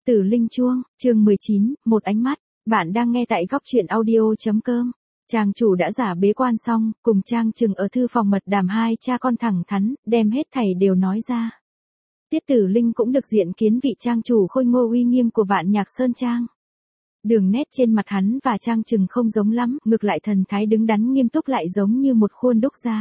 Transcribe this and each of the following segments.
Tử Linh Chuông, chương 19, một ánh mắt. Bạn đang nghe tại góc truyện audio.com. Trang chủ đã giả bế quan xong, cùng Trang Trừng ở thư phòng mật đàm hai cha con thẳng thắn, đem hết thảy đều nói ra. Tiết Tử Linh cũng được diện kiến vị trang chủ khôi ngô uy nghiêm của Vạn Nhạc Sơn Trang. Đường nét trên mặt hắn và Trang Trừng không giống lắm, ngược lại thần thái đứng đắn nghiêm túc lại giống như một khuôn đúc ra.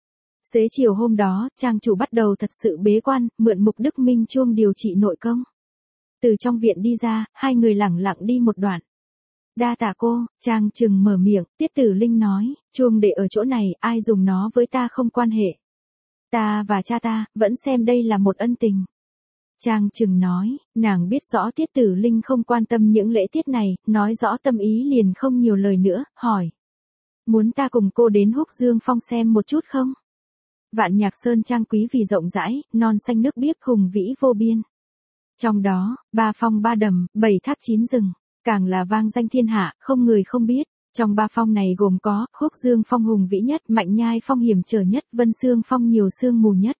Xế chiều hôm đó, Trang chủ bắt đầu thật sự bế quan, mượn Mục Đức Minh Chuông điều trị nội công. Từ trong viện đi ra, hai người lẳng lặng đi một đoạn. Đa tạ cô, Trang Trừng mở miệng, Tiết Tử Linh nói, chuông để ở chỗ này, ai dùng nó với ta không quan hệ. Ta và cha ta, vẫn xem đây là một ân tình. Trang Trừng nói, nàng biết rõ Tiết Tử Linh không quan tâm những lễ tiết này, nói rõ tâm ý liền không nhiều lời nữa, hỏi. Muốn ta cùng cô đến Húc Dương Phong xem một chút không? Vạn Nhạc Sơn Trang quý vì rộng rãi, non xanh nước biếc hùng vĩ vô biên. Trong đó, 3 phong 3 đầm, 7 thác 9 rừng, càng là vang danh thiên hạ, không người không biết. Trong 3 phong này gồm có, Húc Dương Phong hùng vĩ nhất, Mạnh Nhai Phong hiểm trở nhất, Vân Sương Phong nhiều sương mù nhất.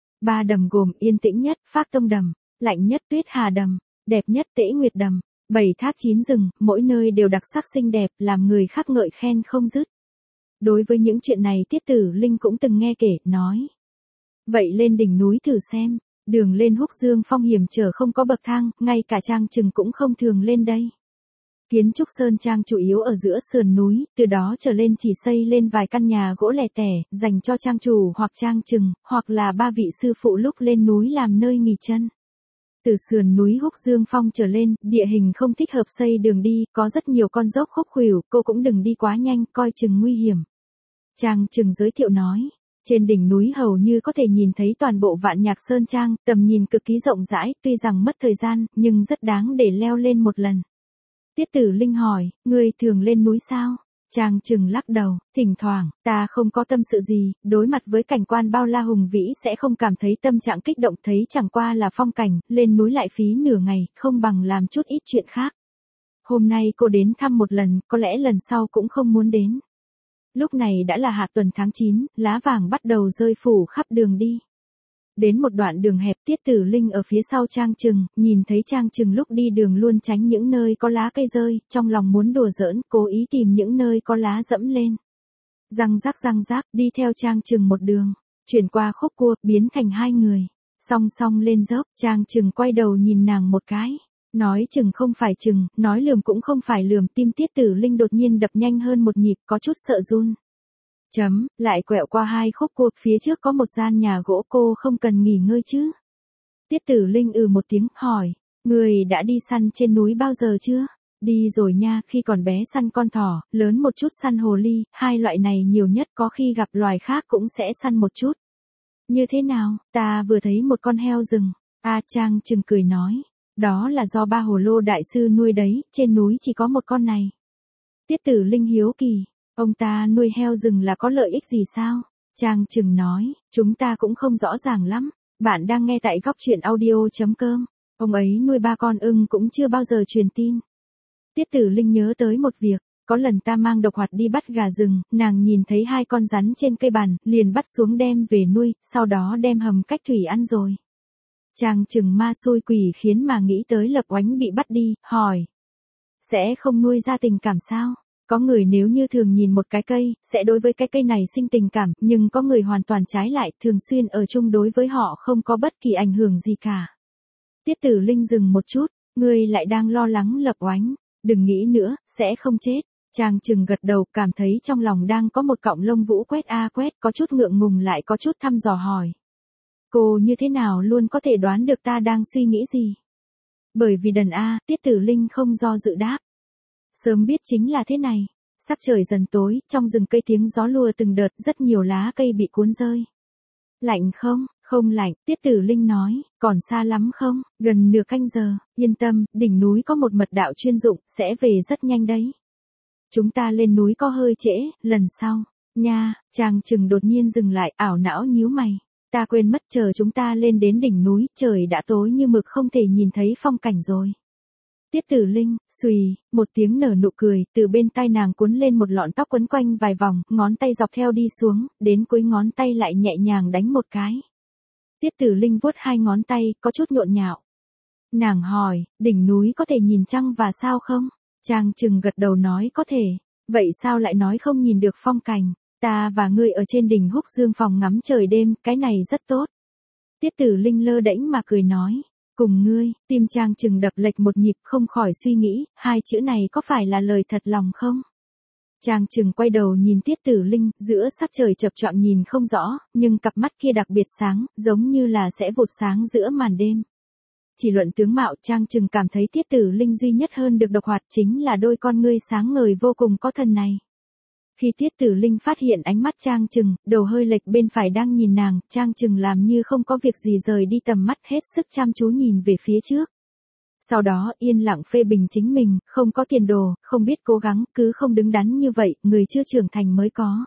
3 đầm gồm Yên Tĩnh nhất, Phác Tông đầm, lạnh nhất Tuyết Hà đầm, đẹp nhất Tễ Nguyệt đầm. 7 thác 9 rừng, mỗi nơi đều đặc sắc xinh đẹp, làm người khác ngợi khen không dứt. Đối với những chuyện này Tiết Tử Linh cũng từng nghe kể, nói. Vậy lên đỉnh núi thử xem. Đường lên Húc Dương Phong hiểm trở không có bậc thang, ngay cả Trang Trừng cũng không thường lên đây. Kiến trúc Sơn Trang chủ yếu ở giữa sườn núi, từ đó trở lên chỉ xây lên vài căn nhà gỗ lẻ tẻ, dành cho trang chủ hoặc Trang Trừng, hoặc là 3 vị sư phụ lúc lên núi làm nơi nghỉ chân. Từ sườn núi Húc Dương Phong trở lên, địa hình không thích hợp xây đường đi, có rất nhiều con dốc khúc khuỷu, cô cũng đừng đi quá nhanh, coi chừng nguy hiểm. Trang Trừng giới thiệu nói. Trên đỉnh núi hầu như có thể nhìn thấy toàn bộ Vạn Nhạc Sơn Trang, tầm nhìn cực kỳ rộng rãi, tuy rằng mất thời gian, nhưng rất đáng để leo lên một lần. Tiết Tử Linh hỏi, ngươi thường lên núi sao? Trang Trừng lắc đầu, thỉnh thoảng, ta không có tâm sự gì, đối mặt với cảnh quan bao la hùng vĩ sẽ không cảm thấy tâm trạng kích động, thấy chẳng qua là phong cảnh, lên núi lại phí nửa ngày, không bằng làm chút ít chuyện khác. Hôm nay cô đến thăm một lần, có lẽ lần sau cũng không muốn đến. Lúc này đã là hạ tuần tháng 9, lá vàng bắt đầu rơi phủ khắp đường đi. Đến một đoạn đường hẹp Tiết Tử Linh ở phía sau Trang Trừng, nhìn thấy Trang Trừng lúc đi đường luôn tránh những nơi có lá cây rơi, trong lòng muốn đùa giỡn, cố ý tìm những nơi có lá dẫm lên. Răng rắc, đi theo Trang Trừng một đường, chuyển qua khúc cua, biến thành hai người. Song song lên dốc, Trang Trừng quay đầu nhìn nàng một cái. Nói chừng không phải chừng, nói lườm cũng không phải lườm, tim Tiết Tử Linh đột nhiên đập nhanh hơn một nhịp, có chút sợ run. Lại quẹo qua 2 khúc cua, phía trước có một gian nhà gỗ, cô không cần nghỉ ngơi chứ? Tiết Tử Linh một tiếng, hỏi, người đã đi săn trên núi bao giờ chưa? Đi rồi nha, khi còn bé săn con thỏ, lớn một chút săn hồ ly, 2 loại này nhiều nhất, có khi gặp loài khác cũng sẽ săn một chút. Như thế nào, ta vừa thấy một con heo rừng. Trang Trừng cười nói. Đó là do Ba Hồ Lô đại sư nuôi đấy, trên núi chỉ có một con này. Tiết Tử Linh hiếu kỳ, ông ta nuôi heo rừng là có lợi ích gì sao? Trang Trừng nói, chúng ta cũng không rõ ràng lắm. Bạn đang nghe tại góc truyện audio.com. Ông ấy nuôi 3 con ưng cũng chưa bao giờ truyền tin. Tiết Tử Linh nhớ tới một việc, có lần ta mang Độc Hoạt đi bắt gà rừng, nàng nhìn thấy 2 con rắn trên cây bàn, liền bắt xuống đem về nuôi, sau đó đem hầm cách thủy ăn rồi. Trang Trừng ma xui quỷ khiến mà nghĩ tới Lập Oánh bị bắt đi, hỏi. Sẽ không nuôi ra tình cảm sao? Có người nếu như thường nhìn một cái cây, sẽ đối với cái cây này sinh tình cảm, nhưng có người hoàn toàn trái lại, thường xuyên ở chung đối với họ không có bất kỳ ảnh hưởng gì cả. Tiết Tử Linh dừng một chút, ngươi lại đang lo lắng Lập Oánh, đừng nghĩ nữa, sẽ không chết. Trang Trừng gật đầu, cảm thấy trong lòng đang có một cọng lông vũ quét quét, có chút ngượng ngùng lại có chút thăm dò hỏi. Cô như thế nào luôn có thể đoán được ta đang suy nghĩ gì? Bởi vì đần Tiết Tử Linh không do dự đáp. Sớm biết chính là thế này. Sắc trời dần tối, trong rừng cây tiếng gió lùa từng đợt, rất nhiều lá cây bị cuốn rơi. Lạnh không? Không lạnh, Tiết Tử Linh nói, còn xa lắm không? Gần nửa canh giờ, yên tâm, đỉnh núi có một mật đạo chuyên dụng, sẽ về rất nhanh đấy. Chúng ta lên núi có hơi trễ, lần sau. Nha, Trang Trừng đột nhiên dừng lại, ảo não nhíu mày. Ta quên mất, chờ chúng ta lên đến đỉnh núi, trời đã tối như mực, không thể nhìn thấy phong cảnh rồi. Tiết Tử Linh, xùy, một tiếng nở nụ cười, từ bên tai nàng cuốn lên một lọn tóc quấn quanh vài vòng, ngón tay dọc theo đi xuống, đến cuối ngón tay lại nhẹ nhàng đánh một cái. Tiết Tử Linh vuốt 2 ngón tay, có chút nhộn nhạo. Nàng hỏi, đỉnh núi có thể nhìn trăng và sao không? Trang Trừng gật đầu nói có thể. Vậy sao lại nói không nhìn được phong cảnh? Ta và ngươi ở trên đỉnh Húc Dương phòng ngắm trời đêm, cái này rất tốt. Tiết Tử Linh lơ đễnh mà cười nói. Cùng ngươi, tim Trang Trừng đập lệch một nhịp, không khỏi suy nghĩ, hai chữ này có phải là lời thật lòng không? Trang Trừng quay đầu nhìn Tiết Tử Linh, giữa sắc trời chập choạng nhìn không rõ, nhưng cặp mắt kia đặc biệt sáng, giống như là sẽ vụt sáng giữa màn đêm. Chỉ luận tướng mạo, Trang Trừng cảm thấy Tiết Tử Linh duy nhất hơn được độc hoạt chính là đôi con ngươi sáng ngời vô cùng có thần này. Khi Tiết Tử Linh phát hiện ánh mắt Trang Trừng, đầu hơi lệch bên phải đang nhìn nàng, Trang Trừng làm như không có việc gì rời đi tầm mắt hết sức chăm chú nhìn về phía trước. Sau đó yên lặng phê bình chính mình, không có tiền đồ, không biết cố gắng, cứ không đứng đắn như vậy, người chưa trưởng thành mới có.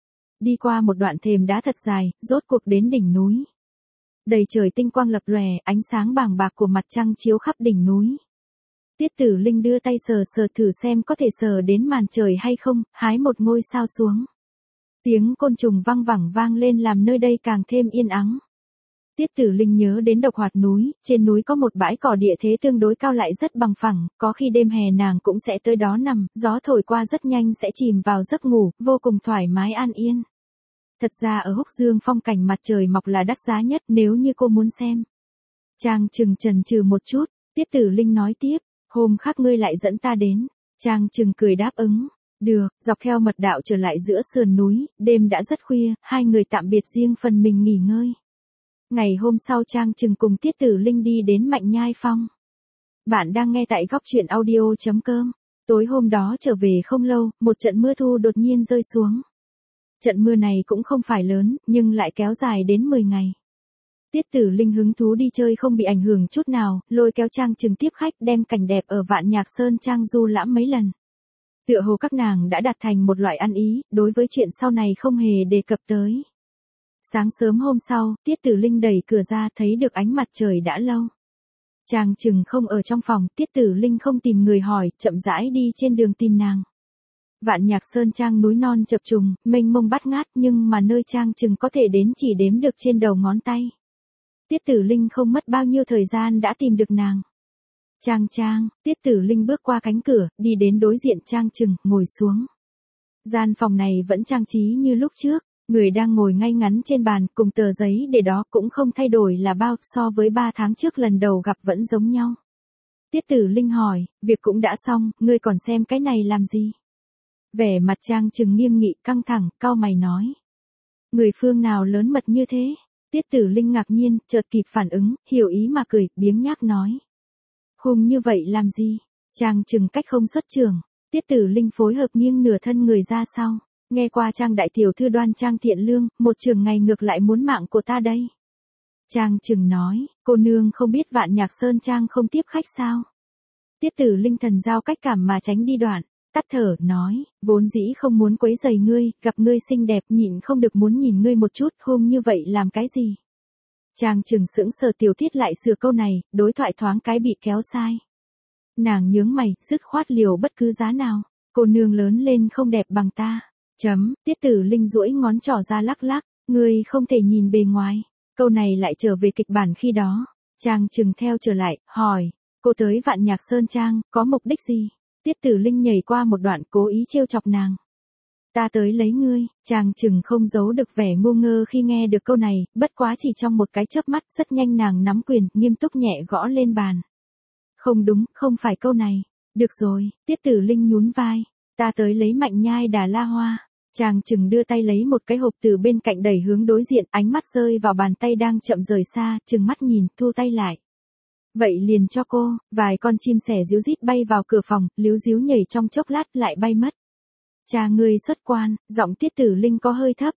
Đi qua một đoạn thềm đá thật dài, rốt cuộc đến đỉnh núi. Đầy trời tinh quang lập lòe, ánh sáng bàng bạc của mặt trăng chiếu khắp đỉnh núi. Tiết Tử Linh đưa tay sờ sờ thử xem có thể sờ đến màn trời hay không, hái một ngôi sao xuống. Tiếng côn trùng vang vẳng vang lên làm nơi đây càng thêm yên ắng. Tiết Tử Linh nhớ đến Độc Hoạt núi, trên núi có một bãi cỏ địa thế tương đối cao lại rất bằng phẳng, có khi đêm hè nàng cũng sẽ tới đó nằm, gió thổi qua rất nhanh sẽ chìm vào giấc ngủ, vô cùng thoải mái an yên. Thật ra ở Húc Dương phong cảnh mặt trời mọc là đắt giá nhất nếu như cô muốn xem. Trang Trừng chần chừ một chút, Tiết Tử Linh nói tiếp, hôm khác ngươi lại dẫn ta đến. Trang Trừng cười đáp ứng. Được, dọc theo mật đạo trở lại giữa sườn núi, đêm đã rất khuya, hai người tạm biệt riêng phần mình nghỉ ngơi. Ngày hôm sau Trang Trừng cùng Tiết Tử Linh đi đến Mạnh Nhai Phong. Bạn đang nghe tại góc truyện audio.com. Tối hôm đó trở về không lâu, một trận mưa thu đột nhiên rơi xuống. Trận mưa này cũng không phải lớn, nhưng lại kéo dài đến 10 ngày. Tiết Tử Linh hứng thú đi chơi không bị ảnh hưởng chút nào, lôi kéo Trang Trừng tiếp khách đem cảnh đẹp ở Vạn Nhạc Sơn Trang du lãm mấy lần. Tựa hồ các nàng đã đạt thành một loại ăn ý, đối với chuyện sau này không hề đề cập tới. Sáng sớm hôm sau, Tiết Tử Linh đẩy cửa ra thấy được ánh mặt trời đã lâu. Trang Trừng không ở trong phòng, Tiết Tử Linh không tìm người hỏi, chậm rãi đi trên đường tìm nàng. Vạn Nhạc Sơn Trang núi non chập trùng, mênh mông bát ngát nhưng mà nơi Trang Trừng có thể đến chỉ đếm được trên đầu ngón tay. Tiết Tử Linh không mất bao nhiêu thời gian đã tìm được nàng. Trang, Tiết Tử Linh bước qua cánh cửa, đi đến đối diện Trang Trừng, ngồi xuống. Gian phòng này vẫn trang trí như lúc trước, người đang ngồi ngay ngắn trên bàn cùng tờ giấy để đó cũng không thay đổi là bao, so với 3 tháng trước lần đầu gặp vẫn giống nhau. Tiết Tử Linh hỏi, việc cũng đã xong, ngươi còn xem cái này làm gì? Vẻ mặt Trang Trừng nghiêm nghị căng thẳng, cau mày nói. Người phương nào lớn mật như thế? Tiết Tử Linh ngạc nhiên, chợt kịp phản ứng, hiểu ý mà cười, biếng nhác nói. Hùng như vậy làm gì? Trang Trừng cách không xuất trường. Tiết Tử Linh phối hợp nghiêng nửa thân người ra sau. Nghe qua Trang đại tiểu thư đoan trang thiện lương, một trường ngày ngược lại muốn mạng của ta đây. Trang Trừng nói, cô nương không biết Vạn Nhạc Sơn Trang không tiếp khách sao? Tiết Tử Linh thần giao cách cảm mà tránh đi đoạn. Tắt thở, nói, vốn dĩ không muốn quấy rầy ngươi, gặp ngươi xinh đẹp nhịn không được muốn nhìn ngươi một chút, hôm như vậy làm cái gì? Trang Trừng sững sờ Tiểu Tiết lại sửa câu này, đối thoại thoáng cái bị kéo sai. Nàng nhướng mày, dứt khoát liều bất cứ giá nào, cô nương lớn lên không đẹp bằng ta. Tiết Tử Linh duỗi ngón trỏ ra lắc lắc, ngươi không thể nhìn bề ngoài. Câu này lại trở về kịch bản khi đó. Trang Trừng theo trở lại, hỏi, cô tới Vạn Nhạc Sơn Trang, có mục đích gì? Tiết Tử Linh nhảy qua một đoạn cố ý trêu chọc nàng. Ta tới lấy ngươi. Trang Trừng không giấu được vẻ ngu ngơ khi nghe được câu này, bất quá chỉ trong một cái chớp mắt rất nhanh nàng nắm quyền, nghiêm túc nhẹ gõ lên bàn. Không đúng, không phải câu này. Được rồi, Tiết Tử Linh nhún vai. Ta tới lấy Mạnh Nhai Đà La Hoa. Trang Trừng đưa tay lấy một cái hộp từ bên cạnh đẩy hướng đối diện, ánh mắt rơi vào bàn tay đang chậm rời xa, trừng mắt nhìn, thu tay lại. Vậy liền cho cô, vài con chim sẻ ríu rít bay vào cửa phòng, líu ríu nhảy trong chốc lát lại bay mất. Cha ngươi xuất quan, giọng Tiết Tử Linh có hơi thấp,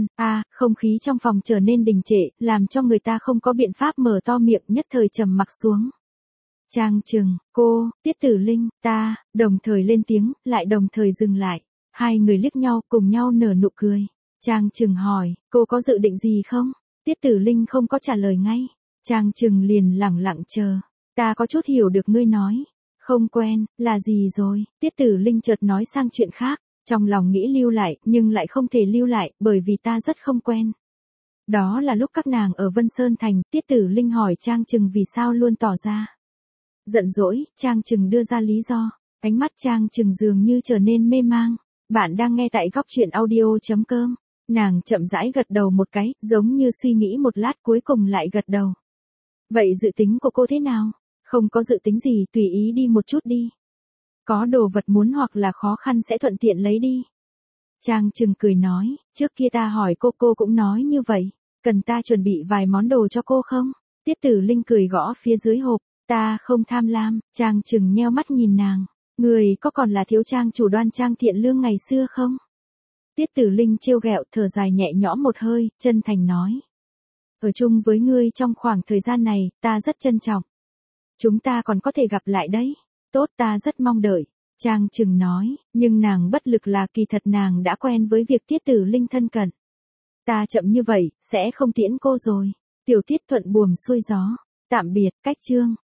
không khí trong phòng trở nên đình trệ, làm cho người ta không có biện pháp mở to miệng, nhất thời trầm mặc xuống. Trang Trừng, cô, Tiết Tử Linh, ta, đồng thời lên tiếng, lại đồng thời dừng lại. Hai người liếc nhau, cùng nhau nở nụ cười. Trang Trừng hỏi, cô có dự định gì không? Tiết Tử Linh không có trả lời ngay. Trang Trừng liền lẳng lặng chờ. Ta có chút hiểu được ngươi nói. Không quen, là gì rồi? Tiết Tử Linh chợt nói sang chuyện khác. Trong lòng nghĩ lưu lại, nhưng lại không thể lưu lại, bởi vì ta rất không quen. Đó là lúc các nàng ở Vân Sơn Thành, Tiết Tử Linh hỏi Trang Trừng vì sao luôn tỏ ra Giận dỗi, Trang Trừng đưa ra lý do. Ánh mắt Trang Trừng dường như trở nên mê mang. Bạn đang nghe tại góc truyện audio.com. Nàng chậm rãi gật đầu một cái, giống như suy nghĩ một lát cuối cùng lại gật đầu. Vậy dự tính của cô thế nào? Không có dự tính gì, tùy ý đi một chút đi. Có đồ vật muốn hoặc là khó khăn sẽ thuận tiện lấy đi. Trang Trừng cười nói, trước kia ta hỏi cô cũng nói như vậy. Cần ta chuẩn bị vài món đồ cho cô không? Tiết Tử Linh cười gõ phía dưới hộp, ta không tham lam. Trang Trừng nheo mắt nhìn nàng, người có còn là thiếu trang chủ đoan trang thiện lương ngày xưa không? Tiết Tử Linh trêu ghẹo, thở dài nhẹ nhõm một hơi, chân thành nói. Ở chung với ngươi trong khoảng thời gian này, ta rất trân trọng. Chúng ta còn có thể gặp lại đấy. Tốt, ta rất mong đợi. Trang Trừng nói, nhưng nàng bất lực là kỳ thật nàng đã quen với việc Tiết Tử Linh thân cận. Ta chậm như vậy, sẽ không tiễn cô rồi. Tiểu Tiết thuận buồm xuôi gió. Tạm biệt, cách chương.